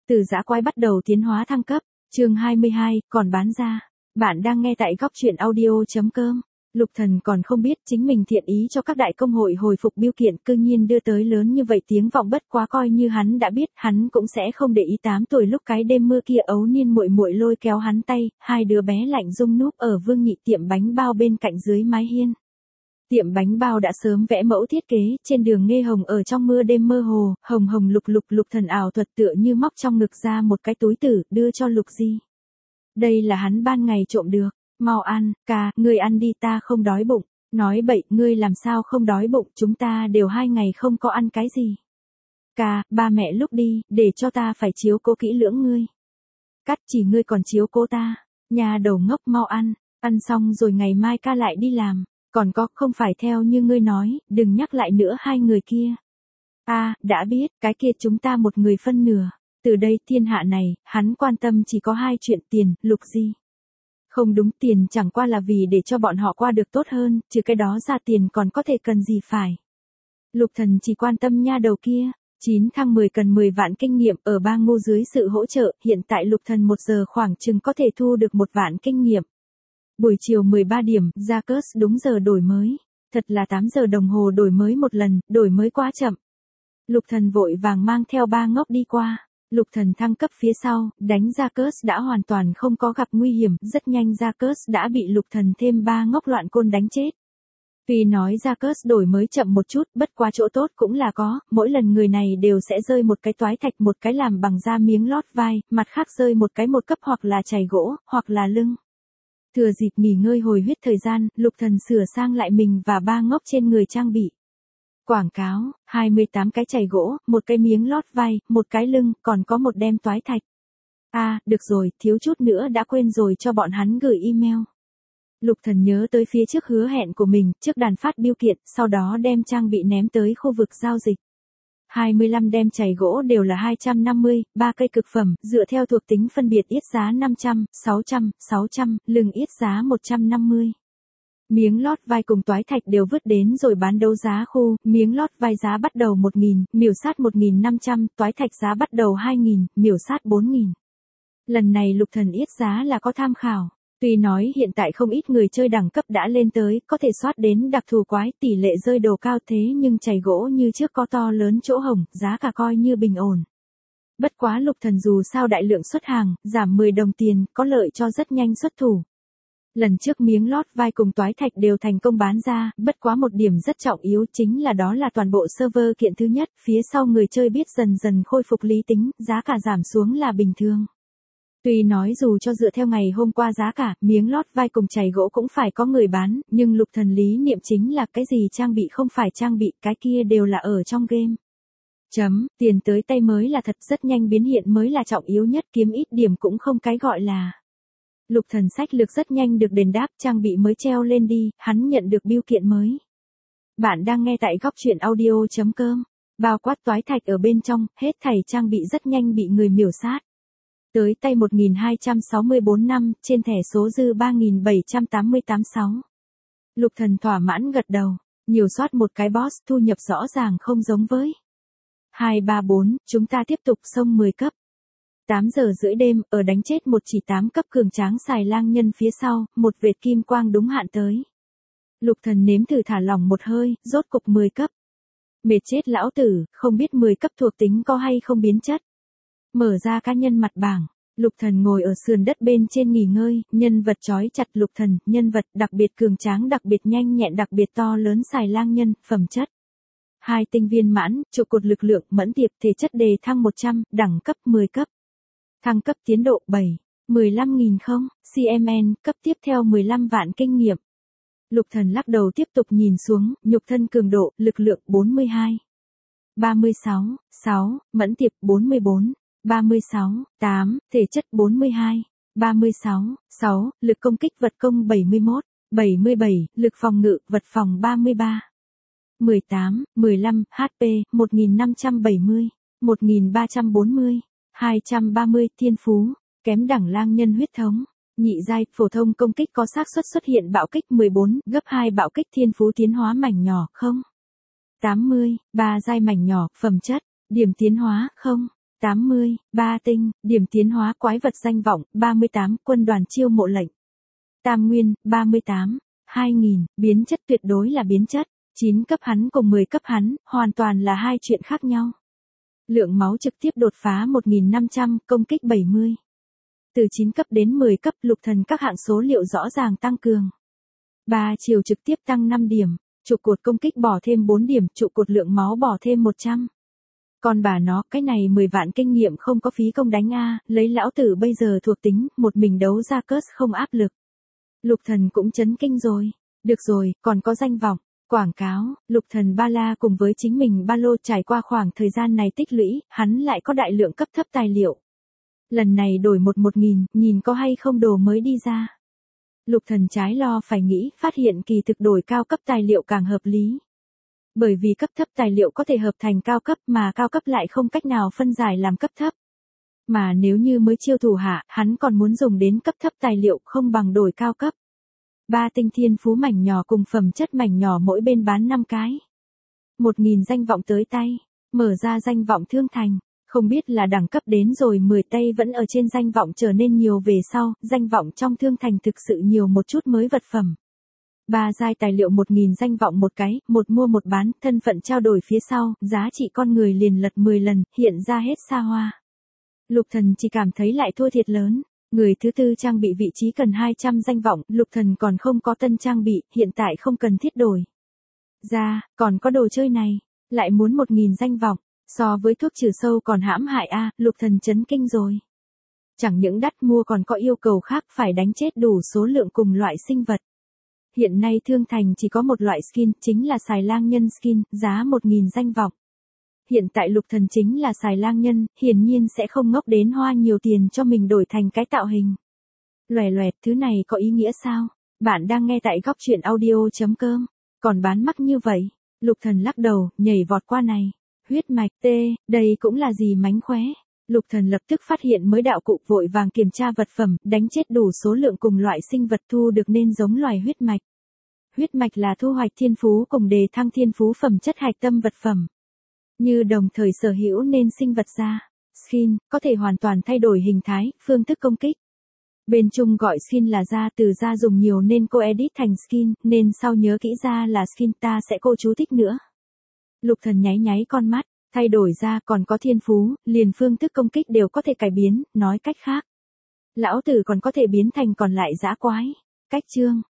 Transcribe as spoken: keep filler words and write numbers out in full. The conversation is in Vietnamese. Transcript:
Từ dã quái bắt đầu tiến hóa thăng cấp, chương hai mươi hai, còn bán ra. Bạn đang nghe tại góc truyện audio.com. Lục Thần còn không biết chính mình thiện ý cho các đại công hội hồi phục biêu kiện cư nhiên đưa tới lớn như vậy tiếng vọng, bất quá coi như hắn đã biết, hắn cũng sẽ không để ý. Tám tuổi lúc cái đêm mưa kia ấu niên muội muội lôi kéo hắn tay, hai đứa bé lạnh rung núp ở Vương Nhị tiệm bánh bao bên cạnh dưới mái hiên. Tiệm bánh bao đã sớm vẽ mẫu thiết kế, trên đường nghe hồng ở trong mưa đêm mơ hồ, hồng hồng lục lục. Lục Thần ảo thuật tựa như móc trong ngực ra một cái túi tử, đưa cho Lục Di. Đây là hắn ban ngày trộm được, mau ăn, ca, ngươi ăn đi, ta không đói bụng. Nói bậy, ngươi làm sao không đói bụng, chúng ta đều hai ngày không có ăn cái gì. Ca, ba mẹ lúc đi, để cho ta phải chiếu cố kỹ lưỡng ngươi. Cắt, chỉ ngươi còn chiếu cố ta, nhà đầu ngốc, mau ăn, ăn xong rồi ngày mai ca lại đi làm. Còn có, không phải theo như ngươi nói, đừng nhắc lại nữa hai người kia. A, à, đã biết, cái kia chúng ta một người phân nửa. Từ đây thiên hạ này, hắn quan tâm chỉ có hai chuyện: tiền, Lục Di. Không đúng, tiền chẳng qua là vì để cho bọn họ qua được tốt hơn, trừ cái đó ra tiền còn có thể cần gì phải. Lục Thần chỉ quan tâm nha đầu kia. chín thăng mười cần mười vạn kinh nghiệm, ở ba ngu dưới sự hỗ trợ, hiện tại Lục Thần một giờ khoảng chừng có thể thu được một vạn kinh nghiệm. Buổi chiều mười ba điểm, Jacques đúng giờ đổi mới. Thật là tám giờ đồng hồ đổi mới một lần, đổi mới quá chậm. Lục Thần vội vàng mang theo ba ngốc đi qua. Lục Thần thăng cấp phía sau, đánh Jacques đã hoàn toàn không có gặp nguy hiểm, rất nhanh Jacques đã bị Lục Thần thêm ba ngốc loạn côn đánh chết. Vì nói Jacques đổi mới chậm một chút, bất quá chỗ tốt cũng là có, mỗi lần người này đều sẽ rơi một cái toái thạch, một cái làm bằng da miếng lót vai, mặt khác rơi một cái một cấp hoặc là chày gỗ, hoặc là lưng. Thừa dịp nghỉ ngơi hồi huyết thời gian, Lục Thần sửa sang lại mình và ba ngốc trên người trang bị. Quảng cáo, hai mươi tám cái chày gỗ, một cái miếng lót vai, một cái lưng, còn có một đem toái thạch. A, à, được rồi, thiếu chút nữa đã quên rồi cho bọn hắn gửi email. Lục Thần nhớ tới phía trước hứa hẹn của mình, trước đàn phát biêu kiện, sau đó đem trang bị ném tới khu vực giao dịch. hai mươi lăm đem chày gỗ đều là hai trăm năm mươi, ba cây cực phẩm, dựa theo thuộc tính phân biệt yết giá năm trăm, sáu trăm, sáu trăm, lưng yết giá một trăm năm mươi. Miếng lót vai cùng toái thạch đều vứt đến rồi bán đấu giá khu, miếng lót vai giá bắt đầu một nghìn, miểu sát một nghìn năm trăm, toái thạch giá bắt đầu hai nghìn, miểu sát bốn nghìn. Lần này Lục Thần yết giá là có tham khảo. Tuy nói hiện tại không ít người chơi đẳng cấp đã lên tới, có thể soát đến đặc thù quái, tỷ lệ rơi đồ cao, thế nhưng chày gỗ như trước có to lớn chỗ hổng, giá cả coi như bình ổn. Bất quá Lục Thần dù sao đại lượng xuất hàng, giảm mười đồng tiền, có lợi cho rất nhanh xuất thủ. Lần trước miếng lót vai cùng toái thạch đều thành công bán ra, bất quá một điểm rất trọng yếu chính là đó là toàn bộ server kiện thứ nhất, phía sau người chơi biết dần dần khôi phục lý tính, giá cả giảm xuống là bình thường. Tuy nói dù cho dựa theo ngày hôm qua giá cả, miếng lót vai cùng chày gỗ cũng phải có người bán, nhưng Lục Thần lý niệm chính là cái gì trang bị không phải trang bị, cái kia đều là ở trong game. Chấm, tiền tới tay mới là thật, rất nhanh biến hiện mới là trọng yếu nhất, kiếm ít điểm cũng không cái gọi là. Lục Thần sách lược rất nhanh được đền đáp, trang bị mới treo lên đi, hắn nhận được biêu kiện mới. Bạn đang nghe tại góc truyện audio.com, bao quát toái thạch ở bên trong, hết thảy trang bị rất nhanh bị người miểu sát. Tới tay một nghìn hai trăm sáu mươi tư năm, trên thẻ số dư ba nghìn bảy trăm tám mươi tám sáu. Lục Thần thỏa mãn gật đầu, nhiều soát một cái boss, thu nhập rõ ràng không giống với. hai ba bốn, chúng ta tiếp tục xông mười cấp. tám giờ rưỡi đêm, ở đánh chết một chỉ tám cấp cường tráng xài lang nhân phía sau, một vệt kim quang đúng hạn tới. Lục Thần nếm thử thả lỏng một hơi, rốt cục mười cấp. Mệt chết lão tử, không biết mười cấp thuộc tính có hay không biến chất. Mở ra cá nhân mặt bảng, Lục Thần ngồi ở sườn đất bên trên nghỉ ngơi, nhân vật trói chặt Lục Thần, nhân vật đặc biệt cường tráng, đặc biệt nhanh nhẹn, đặc biệt to lớn xài lang nhân, phẩm chất. Hai tinh viên mãn, trụ cột lực lượng, mẫn tiệp, thể chất đề thăng một trăm, đẳng cấp mười cấp. Thăng cấp tiến độ bảy, mười lăm nghìn không, xê em en, cấp tiếp theo mười lăm vạn kinh nghiệm. Lục Thần lắc đầu tiếp tục nhìn xuống, nhục thân cường độ, lực lượng bốn mươi hai, ba mươi sáu, sáu, mẫn tiệp bốn mươi bốn, ba mươi sáu, tám, thể chất bốn mươi hai, ba mươi sáu, sáu, lực công kích vật công bảy mươi mốt, bảy mươi bảy, lực phòng ngự vật phòng ba mươi ba, mười tám, mười lăm, hát pê một nghìn năm trăm bảy mươi, một nghìn ba trăm bốn mươi, hai trăm ba mươi, thiên phú, kém đẳng lang nhân huyết thống, nhị giai, phổ thông công kích có xác suất xuất hiện bạo kích mười bốn, gấp hai bạo kích, thiên phú tiến hóa mảnh nhỏ không, tám mươi, ba giai mảnh nhỏ, phẩm chất, điểm tiến hóa không, tám mươi, ba tinh, điểm tiến hóa quái vật danh vọng, ba mươi tám, quân đoàn chiêu mộ lệnh. Tam nguyên, ba mươi tám, hai nghìn, biến chất tuyệt đối là biến chất, chín cấp hắn cùng mười cấp hắn, hoàn toàn là hai chuyện khác nhau. Lượng máu trực tiếp đột phá một nghìn năm trăm, công kích bảy mươi. Từ chín cấp đến mười cấp, lục thần các hạng số liệu rõ ràng tăng cường. Ba chiều trực tiếp tăng năm điểm, trụ cột công kích bỏ thêm bốn điểm, trụ cột lượng máu bỏ thêm một trăm. Còn bà nó, cái này mười vạn kinh nghiệm không có phí công đánh a, lấy lão tử bây giờ thuộc tính, một mình đấu ra cớt không áp lực. Lục thần cũng chấn kinh rồi. Được rồi, còn có danh vọng. Quảng cáo, lục thần ba la cùng với chính mình ba lô trải qua khoảng thời gian này tích lũy, hắn lại có đại lượng cấp thấp tài liệu. Lần này đổi một một nghìn, nhìn có hay không đồ mới đi ra. Lục thần trái lo phải nghĩ, phát hiện kỳ thực đổi cao cấp tài liệu càng hợp lý. Bởi vì cấp thấp tài liệu có thể hợp thành cao cấp mà cao cấp lại không cách nào phân giải làm cấp thấp. Mà nếu như mới chiêu thủ hạ, hắn còn muốn dùng đến cấp thấp tài liệu không bằng đổi cao cấp. Ba tinh thiên phú mảnh nhỏ cùng phẩm chất mảnh nhỏ mỗi bên bán năm cái. Một nghìn danh vọng tới tay, mở ra danh vọng thương thành. Không biết là đẳng cấp đến rồi mười tay vẫn ở trên danh vọng trở nên nhiều về sau, danh vọng trong thương thành thực sự nhiều một chút mới vật phẩm. Ba giai tài liệu một nghìn danh vọng một cái, một mua một bán, thân phận trao đổi phía sau, giá trị con người liền lật mười lần, hiện ra hết xa hoa. Lục thần chỉ cảm thấy lại thua thiệt lớn. Người thứ tư trang bị vị trí cần hai trăm danh vọng, lục thần còn không có tân trang bị, hiện tại không cần thiết đổi. Ra, còn có đồ chơi này, lại muốn một nghìn danh vọng, so với thuốc trừ sâu còn hãm hại a, lục thần chấn kinh rồi. Chẳng những đắt mua còn có yêu cầu khác phải đánh chết đủ số lượng cùng loại sinh vật. Hiện nay thương thành chỉ có một loại skin, chính là xài lang nhân skin, giá một nghìn danh vọng. Hiện tại lục thần chính là xài lang nhân, hiển nhiên sẽ không ngốc đến hoa nhiều tiền cho mình đổi thành cái tạo hình. Loè loẹt, thứ này có ý nghĩa sao? Bạn đang nghe tại góc truyện audio chấm com, còn bán mắc như vậy? Lục thần lắc đầu, nhảy vọt qua này. Huyết mạch T, đây cũng là gì mánh khóe? Lục thần lập tức phát hiện mới đạo cụ, vội vàng kiểm tra vật phẩm, đánh chết đủ số lượng cùng loại sinh vật thu được nên giống loài huyết mạch. Huyết mạch là thu hoạch thiên phú cùng đề thăng thiên phú phẩm chất hạch tâm vật phẩm. Như đồng thời sở hữu nên sinh vật da. Skin, có thể hoàn toàn thay đổi hình thái, phương thức công kích. Bên chung gọi skin là da, từ da dùng nhiều nên cô edit thành skin, nên sau nhớ kỹ ra là skin, ta sẽ cô chú thích nữa. Lục thần nháy nháy con mắt, thay đổi ra còn có thiên phú, liền phương thức công kích đều có thể cải biến, nói cách khác. Lão tử còn có thể biến thành còn lại dã quái. Cách chương,